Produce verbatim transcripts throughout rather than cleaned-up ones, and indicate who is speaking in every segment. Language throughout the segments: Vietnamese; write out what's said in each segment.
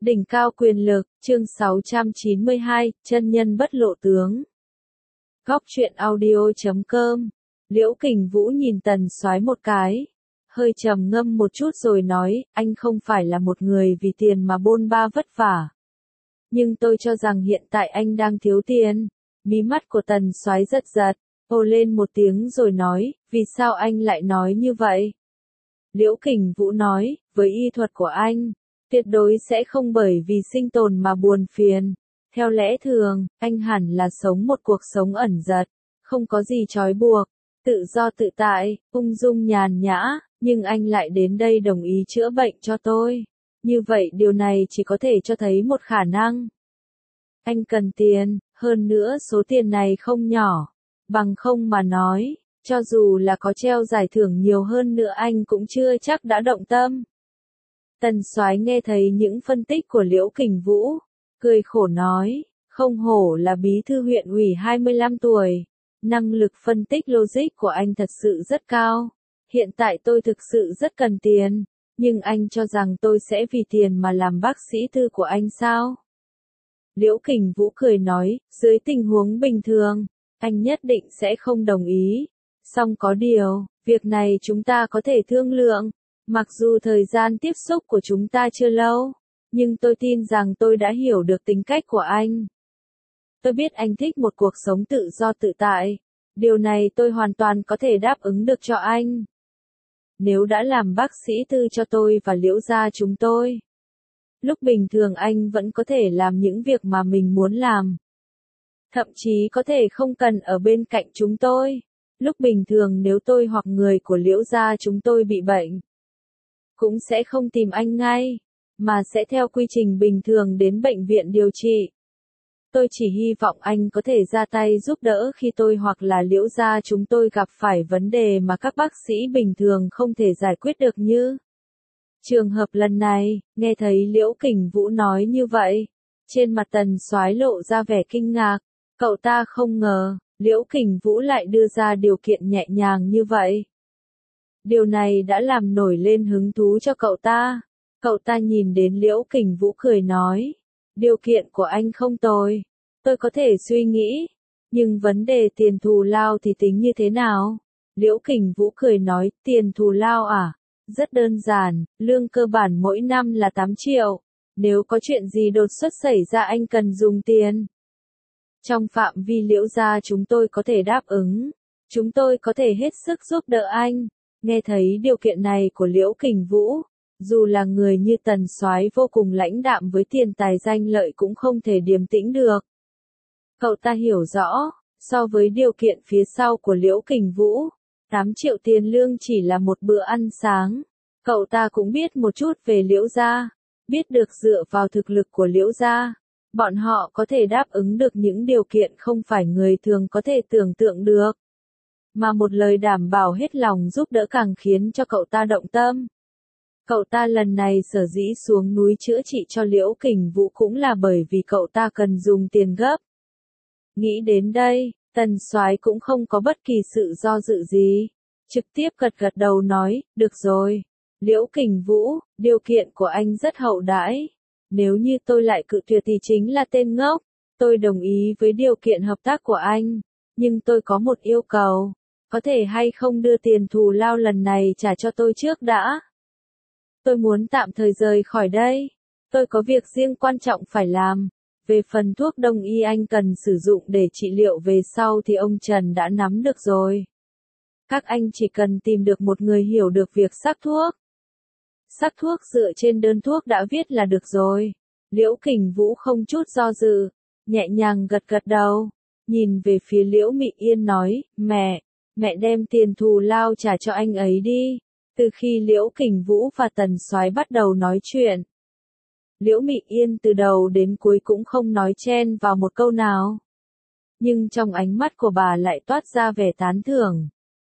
Speaker 1: Đỉnh cao quyền lực, chương sáu trăm chín mươi hai, chân nhân bất lộ tướng. Góc truyện audio chấm com. Liễu Kình Vũ nhìn Tần Soái một cái, hơi trầm ngâm một chút rồi nói, anh không phải là một người vì tiền mà bôn ba vất vả. Nhưng tôi cho rằng hiện tại anh đang thiếu tiền. Mí mắt của Tần Soái giật giật, ồ lên một tiếng rồi nói, vì sao anh lại nói như vậy? Liễu Kình Vũ nói, với y thuật của anh, tuyệt đối sẽ không bởi vì sinh tồn mà buồn phiền. Theo lẽ thường, anh hẳn là sống một cuộc sống ẩn dật, không có gì trói buộc, tự do tự tại, ung dung nhàn nhã, nhưng anh lại đến đây đồng ý chữa bệnh cho tôi. Như vậy điều này chỉ có thể cho thấy một khả năng. Anh cần tiền, hơn nữa số tiền này không nhỏ. Bằng không mà nói, cho dù là có treo giải thưởng nhiều hơn nữa anh cũng chưa chắc đã động tâm. Tần Soái nghe thấy những phân tích của Liễu Kình Vũ, cười khổ nói, không hổ là bí thư huyện ủy hai mươi lăm tuổi. Năng lực phân tích logic của anh thật sự rất cao. Hiện tại tôi thực sự rất cần tiền, nhưng anh cho rằng tôi sẽ vì tiền mà làm bác sĩ tư của anh sao? Liễu Kình Vũ cười nói, dưới tình huống bình thường, anh nhất định sẽ không đồng ý. Song có điều, việc này chúng ta có thể thương lượng. Mặc dù thời gian tiếp xúc của chúng ta chưa lâu, nhưng tôi tin rằng tôi đã hiểu được tính cách của anh. Tôi biết anh thích một cuộc sống tự do tự tại. Điều này tôi hoàn toàn có thể đáp ứng được cho anh. Nếu đã làm bác sĩ tư cho tôi và Liễu gia chúng tôi, lúc bình thường anh vẫn có thể làm những việc mà mình muốn làm. Thậm chí có thể không cần ở bên cạnh chúng tôi. Lúc bình thường nếu tôi hoặc người của Liễu gia chúng tôi bị bệnh, cũng sẽ không tìm anh ngay, mà sẽ theo quy trình bình thường đến bệnh viện điều trị. Tôi chỉ hy vọng anh có thể ra tay giúp đỡ khi tôi hoặc là Liễu gia chúng tôi gặp phải vấn đề mà các bác sĩ bình thường không thể giải quyết được như. Trường hợp lần này, nghe thấy Liễu Kình Vũ nói như vậy, trên mặt Tần Soái lộ ra vẻ kinh ngạc, cậu ta không ngờ, Liễu Kình Vũ lại đưa ra điều kiện nhẹ nhàng như vậy. Điều này đã làm nổi lên hứng thú cho cậu ta. Cậu ta nhìn đến Liễu Kình Vũ cười nói, điều kiện của anh không tồi, tôi có thể suy nghĩ, nhưng vấn đề tiền thù lao thì tính như thế nào? Liễu Kình Vũ cười nói, tiền thù lao à? Rất đơn giản, lương cơ bản mỗi năm là tám triệu, nếu có chuyện gì đột xuất xảy ra anh cần dùng tiền. Trong phạm vi Liễu gia chúng tôi có thể đáp ứng, chúng tôi có thể hết sức giúp đỡ anh. Nghe thấy điều kiện này của Liễu Kình Vũ, dù là người như Tần Soái vô cùng lãnh đạm với tiền tài danh lợi cũng không thể điềm tĩnh được. Cậu ta hiểu rõ, so với điều kiện phía sau của Liễu Kình Vũ, tám triệu tiền lương chỉ là một bữa ăn sáng. Cậu ta cũng biết một chút về Liễu gia, biết được dựa vào thực lực của Liễu gia, bọn họ có thể đáp ứng được những điều kiện không phải người thường có thể tưởng tượng được. Mà một lời đảm bảo hết lòng giúp đỡ càng khiến cho cậu ta động tâm. Cậu ta lần này sở dĩ xuống núi chữa trị cho Liễu Kình Vũ cũng là bởi vì cậu ta cần dùng tiền gấp. Nghĩ đến đây, Tần Soái cũng không có bất kỳ sự do dự gì, trực tiếp gật gật đầu nói, được rồi, Liễu Kình Vũ, điều kiện của anh rất hậu đãi. Nếu như tôi lại cự tuyệt thì chính là tên ngốc. Tôi đồng ý với điều kiện hợp tác của anh, nhưng tôi có một yêu cầu. Có thể hay không đưa tiền thù lao lần này trả cho tôi trước đã? Tôi muốn tạm thời rời khỏi đây. Tôi có việc riêng quan trọng phải làm. Về phần thuốc đông y anh cần sử dụng để trị liệu về sau thì ông Trần đã nắm được rồi. Các anh chỉ cần tìm được một người hiểu được việc sắc thuốc. Sắc thuốc dựa trên đơn thuốc đã viết là được rồi. Liễu Kình Vũ không chút do dự, nhẹ nhàng gật gật đầu, nhìn về phía Liễu Mị Yên nói, mẹ, mẹ đem tiền thù lao trả cho anh ấy đi. Từ khi Liễu Kình Vũ và Tần Soái bắt đầu nói chuyện, Liễu Mị Yên từ đầu đến cuối cũng không nói chen vào một câu nào. Nhưng trong ánh mắt của bà lại toát ra vẻ tán thưởng.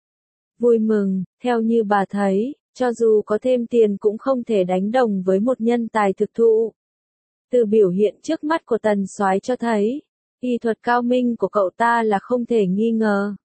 Speaker 1: Vui mừng, theo như bà thấy, cho dù có thêm tiền cũng không thể đánh đồng với một nhân tài thực thụ. Từ biểu hiện trước mắt của Tần Soái cho thấy, y thuật cao minh của cậu ta là không thể nghi ngờ.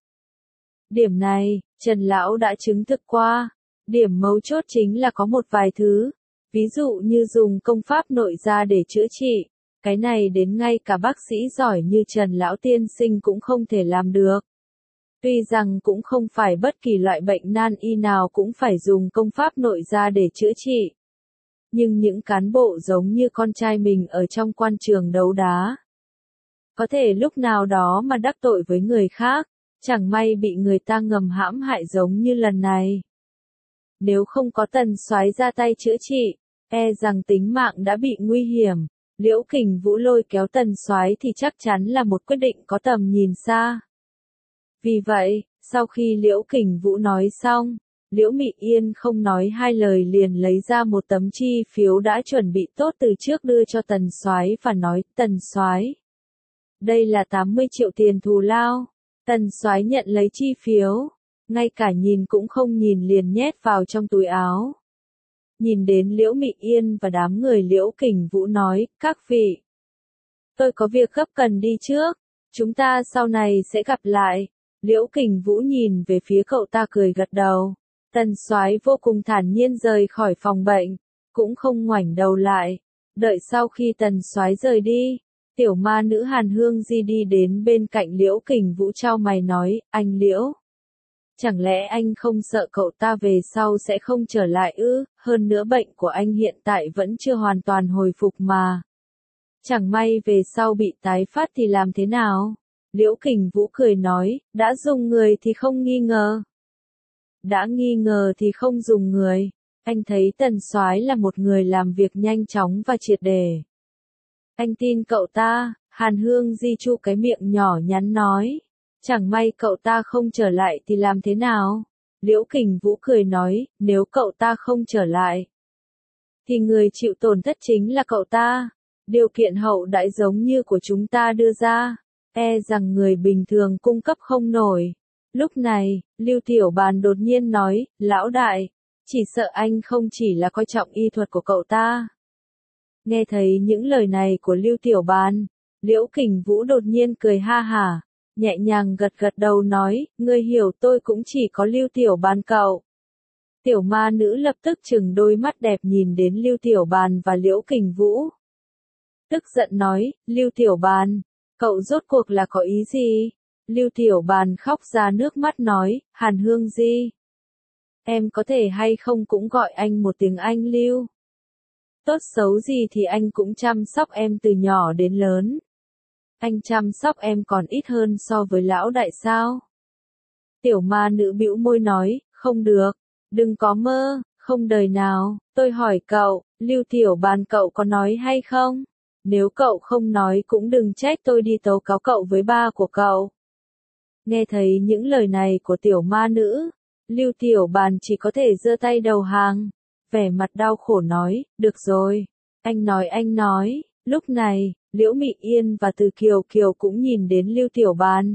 Speaker 1: Điểm này, Trần Lão đã chứng thực qua. Điểm mấu chốt chính là có một vài thứ, Ví dụ như dùng công pháp nội gia để chữa trị, cái này đến ngay cả bác sĩ giỏi như Trần Lão Tiên Sinh cũng không thể làm được. Tuy rằng cũng không phải bất kỳ loại bệnh nan y nào cũng phải dùng công pháp nội gia để chữa trị. Nhưng những cán bộ giống như con trai mình ở trong quan trường đấu đá, có thể lúc nào đó mà đắc tội với người khác, chẳng may bị người ta ngầm hãm hại giống như lần này. Nếu không có Tần Soái ra tay chữa trị, e rằng tính mạng đã bị nguy hiểm. Liễu Kình Vũ lôi kéo Tần Soái thì chắc chắn là một quyết định có tầm nhìn xa. Vì vậy, sau khi Liễu Kình Vũ nói xong, Liễu Mị Yên không nói hai lời liền lấy ra một tấm chi phiếu đã chuẩn bị tốt từ trước đưa cho Tần Soái và nói: "Tần Soái, đây là tám mươi triệu tiền thù lao." Tần Soái nhận lấy chi phiếu, ngay cả nhìn cũng không nhìn liền nhét vào trong túi áo. Nhìn đến Liễu Mị Yên và đám người Liễu Kình Vũ nói: "Các vị, tôi có việc gấp cần đi trước, chúng ta sau này sẽ gặp lại." Liễu Kình Vũ nhìn về phía cậu ta cười gật đầu. Tần Soái vô cùng thản nhiên rời khỏi phòng bệnh, cũng không ngoảnh đầu lại. Đợi sau khi Tần Soái rời đi, tiểu ma nữ Hàn Hương Di đi đến bên cạnh Liễu Kình Vũ chau mày nói: "Anh Liễu, chẳng lẽ anh không sợ cậu ta về sau sẽ không trở lại ư? Hơn nữa bệnh của anh hiện tại vẫn chưa hoàn toàn hồi phục mà. Chẳng may về sau bị tái phát thì làm thế nào?" Liễu Kình Vũ cười nói: "Đã dùng người thì không nghi ngờ. Đã nghi ngờ thì không dùng người. Anh thấy Tần Soái là một người làm việc nhanh chóng và triệt để. Anh tin cậu ta." Hàn Hương Di chu cái miệng nhỏ nhắn nói: "Chẳng may cậu ta không trở lại thì làm thế nào?" Liễu Kình Vũ cười nói: "Nếu cậu ta không trở lại, thì người chịu tổn thất chính là cậu ta. Điều kiện hậu đãi giống như của chúng ta đưa ra, e rằng người bình thường cung cấp không nổi." Lúc này, Lưu Tiểu Bàn đột nhiên nói: "Lão đại, chỉ sợ anh không chỉ là coi trọng y thuật của cậu ta." Nghe thấy những lời này của Lưu Tiểu Bàn, Liễu Kình Vũ đột nhiên cười ha hả, nhẹ nhàng gật gật đầu nói: "Ngươi hiểu, tôi cũng chỉ có Lưu Tiểu Bàn cậu." Tiểu ma nữ lập tức trừng đôi mắt đẹp nhìn đến Lưu Tiểu Bàn và Liễu Kình Vũ. Tức giận nói: "Lưu Tiểu Bàn, cậu rốt cuộc là có ý gì?" Lưu Tiểu Bàn khóc ra nước mắt nói: "Hàn Hương Di, em có thể hay không cũng gọi anh một tiếng anh Lưu. Tốt xấu gì thì anh cũng chăm sóc em từ nhỏ đến lớn. Anh chăm sóc em còn ít hơn so với lão đại sao?" Tiểu ma nữ bĩu môi nói: "Không được, đừng có mơ, không đời nào. Tôi hỏi cậu, Lưu Tiểu Bàn cậu có nói hay không? Nếu cậu không nói cũng đừng trách tôi đi tố cáo cậu với ba của cậu." Nghe thấy những lời này của tiểu ma nữ, Lưu Tiểu Bàn chỉ có thể giơ tay đầu hàng, vẻ mặt đau khổ nói: "Được rồi, anh nói anh nói." Lúc này, Liễu Mị Yên và Từ Kiều Kiều cũng nhìn đến Lưu Tiểu Bàn.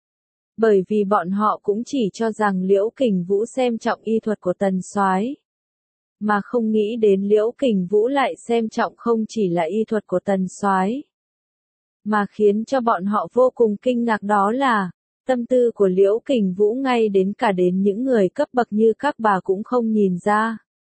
Speaker 1: Bởi vì bọn họ cũng chỉ cho rằng Liễu Kình Vũ xem trọng y thuật của Tần Soái, mà không nghĩ đến Liễu Kình Vũ lại xem trọng không chỉ là y thuật của Tần Soái. Mà khiến cho bọn họ vô cùng kinh ngạc đó là, tâm tư của Liễu Kình Vũ ngay đến cả đến những người cấp bậc như các bà cũng không nhìn ra.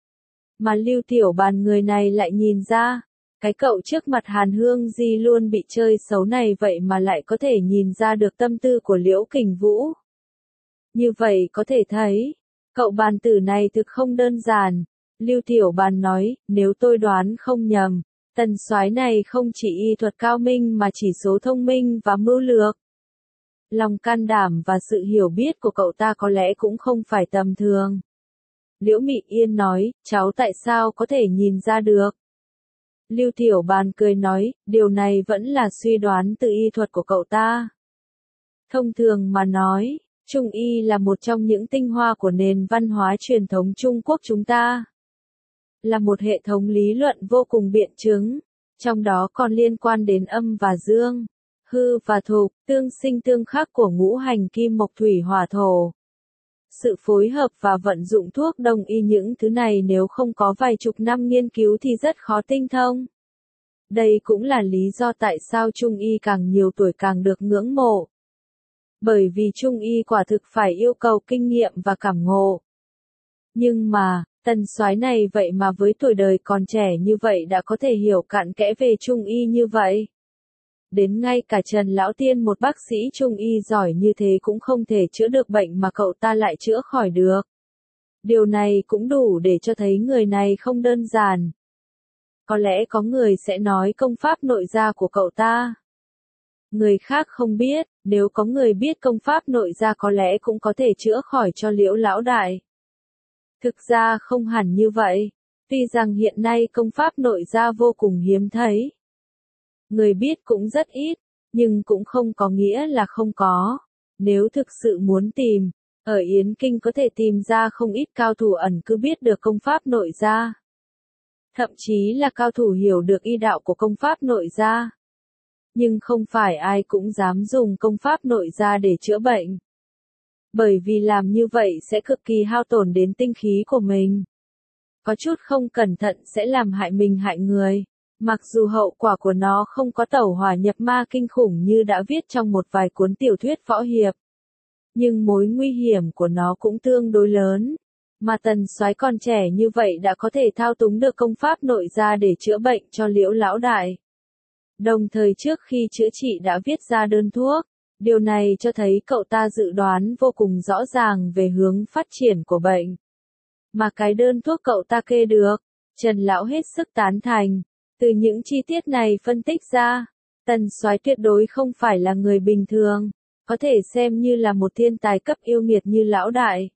Speaker 1: Mà Lưu Tiểu Bàn người này lại nhìn ra, cái cậu trước mặt Hàn Hương Di luôn bị chơi xấu này vậy mà lại có thể nhìn ra được tâm tư của Liễu Kình Vũ. Như vậy có thể thấy, cậu bàn tử này thực không đơn giản. Lưu Tiểu Bàn nói: "Nếu tôi đoán không nhầm, Tần Soái này không chỉ y thuật cao minh mà chỉ số thông minh và mưu lược. Lòng can đảm và sự hiểu biết của cậu ta có lẽ cũng không phải tầm thường." Liễu Mị Yên nói: "Cháu tại sao có thể nhìn ra được?" Lưu Tiểu Bàn cười nói: "Điều này vẫn là suy đoán từ y thuật của cậu ta. Thông thường mà nói, Trung y là một trong những tinh hoa của nền văn hóa truyền thống Trung Quốc chúng ta. Là một hệ thống lý luận vô cùng biện chứng, trong đó còn liên quan đến âm và dương, hư và thục, tương sinh tương khắc của ngũ hành kim mộc thủy hỏa thổ. Sự phối hợp và vận dụng thuốc đông y những thứ này nếu không có vài chục năm nghiên cứu thì rất khó tinh thông. Đây cũng là lý do tại sao Trung y càng nhiều tuổi càng được ngưỡng mộ. Bởi vì Trung y quả thực phải yêu cầu kinh nghiệm và cảm ngộ. Nhưng mà, Tần soái này vậy mà với tuổi đời còn trẻ như vậy đã có thể hiểu cặn kẽ về trung y như vậy. Đến ngay cả Trần Lão Tiên một bác sĩ trung y giỏi như thế cũng không thể chữa được bệnh mà cậu ta lại chữa khỏi được. Điều này cũng đủ để cho thấy người này không đơn giản. Có lẽ có người sẽ nói công pháp nội gia của cậu ta. Người khác không biết, nếu có người biết công pháp nội gia có lẽ cũng có thể chữa khỏi cho Liễu lão đại. Thực ra không hẳn như vậy, tuy rằng hiện nay công pháp nội gia vô cùng hiếm thấy. Người biết cũng rất ít, nhưng cũng không có nghĩa là không có. Nếu thực sự muốn tìm, ở Yến Kinh có thể tìm ra không ít cao thủ ẩn cư biết được công pháp nội gia. Thậm chí là cao thủ hiểu được y đạo của công pháp nội gia. Nhưng không phải ai cũng dám dùng công pháp nội gia để chữa bệnh. Bởi vì làm như vậy sẽ cực kỳ hao tổn đến tinh khí của mình. Có chút không cẩn thận sẽ làm hại mình hại người. Mặc dù hậu quả của nó không có tẩu hỏa nhập ma kinh khủng như đã viết trong một vài cuốn tiểu thuyết võ hiệp. Nhưng mối nguy hiểm của nó cũng tương đối lớn. Mà Tần soái còn trẻ như vậy đã có thể thao túng được công pháp nội gia để chữa bệnh cho Liễu lão đại. Đồng thời trước khi chữa trị đã viết ra đơn thuốc. Điều này cho thấy cậu ta dự đoán vô cùng rõ ràng về hướng phát triển của bệnh. Mà cái đơn thuốc cậu ta kê được, Trần lão hết sức tán thành. Từ những chi tiết này phân tích ra, Tần soái tuyệt đối không phải là người bình thường, có thể xem như là một thiên tài cấp yêu nghiệt như lão đại.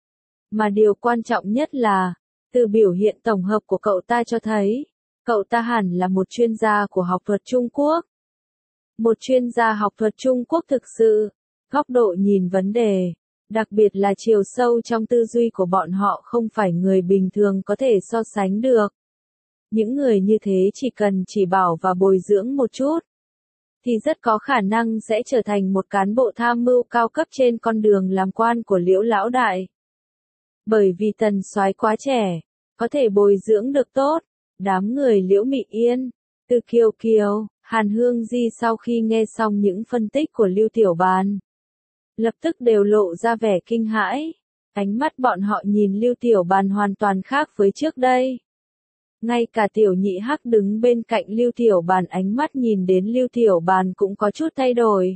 Speaker 1: Mà điều quan trọng nhất là, từ biểu hiện tổng hợp của cậu ta cho thấy, cậu ta hẳn là một chuyên gia của học thuật Trung Quốc. Một chuyên gia học thuật Trung Quốc thực sự, góc độ nhìn vấn đề, đặc biệt là chiều sâu trong tư duy của bọn họ không phải người bình thường có thể so sánh được. Những người như thế chỉ cần chỉ bảo và bồi dưỡng một chút, thì rất có khả năng sẽ trở thành một cán bộ tham mưu cao cấp trên con đường làm quan của Liễu lão đại. Bởi vì Tần soái quá trẻ, có thể bồi dưỡng được tốt, đám người Liễu Mị Yên, Từ Kiều Kiều, Hàn Hương Di sau khi nghe xong những phân tích của Lưu Tiểu Bàn, lập tức đều lộ ra vẻ kinh hãi. Ánh mắt bọn họ nhìn Lưu Tiểu Bàn hoàn toàn khác với trước đây. Ngay cả Tiểu Nhị Hắc đứng bên cạnh Lưu Tiểu Bàn ánh mắt nhìn đến Lưu Tiểu Bàn cũng có chút thay đổi.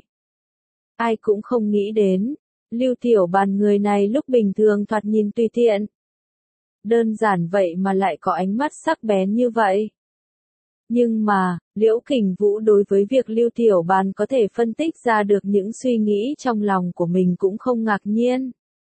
Speaker 1: Ai cũng không nghĩ đến, Lưu Tiểu Bàn người này lúc bình thường thoạt nhìn tùy tiện. Đơn giản vậy mà lại có ánh mắt sắc bén như vậy. Nhưng mà, Liễu Kình Vũ đối với việc Lưu Tiểu Bàn có thể phân tích ra được những suy nghĩ trong lòng của mình cũng không ngạc nhiên.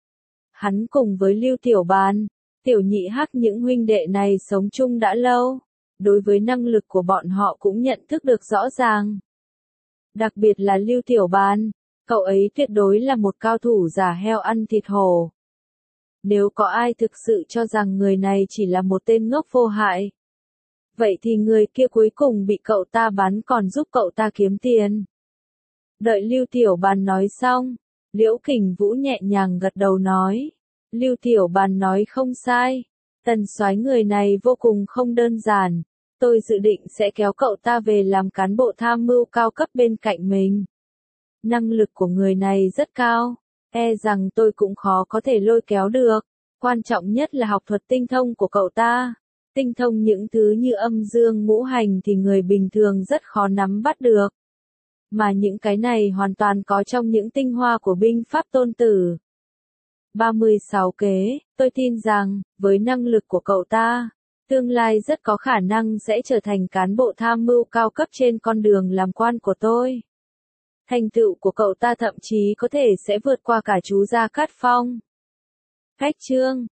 Speaker 1: Hắn cùng với Lưu Tiểu Bàn, Tiểu Nhị Hắc những huynh đệ này sống chung đã lâu, đối với năng lực của bọn họ cũng nhận thức được rõ ràng. Đặc biệt là Lưu Tiểu Bàn, cậu ấy tuyệt đối là một cao thủ giả heo ăn thịt hổ. Nếu có ai thực sự cho rằng người này chỉ là một tên ngốc vô hại, vậy thì người kia cuối cùng bị cậu ta bắn còn giúp cậu ta kiếm tiền. Đợi Lưu Tiểu Bàn nói xong, Liễu Kình Vũ nhẹ nhàng gật đầu nói. Lưu Tiểu Bàn nói không sai, Tần soái người này vô cùng không đơn giản, tôi dự định sẽ kéo cậu ta về làm cán bộ tham mưu cao cấp bên cạnh mình. Năng lực của người này rất cao, e rằng tôi cũng khó có thể lôi kéo được, quan trọng nhất là học thuật tinh thông của cậu ta. Tinh thông những thứ như âm dương ngũ hành thì người bình thường rất khó nắm bắt được. Mà những cái này hoàn toàn có trong những tinh hoa của binh pháp tôn tử. ba mươi sáu kế, tôi tin rằng, với năng lực của cậu ta, tương lai rất có khả năng sẽ trở thành cán bộ tham mưu cao cấp trên con đường làm quan của tôi. Thành tựu của cậu ta thậm chí có thể sẽ vượt qua cả chú Gia Cát Phong. Khách chương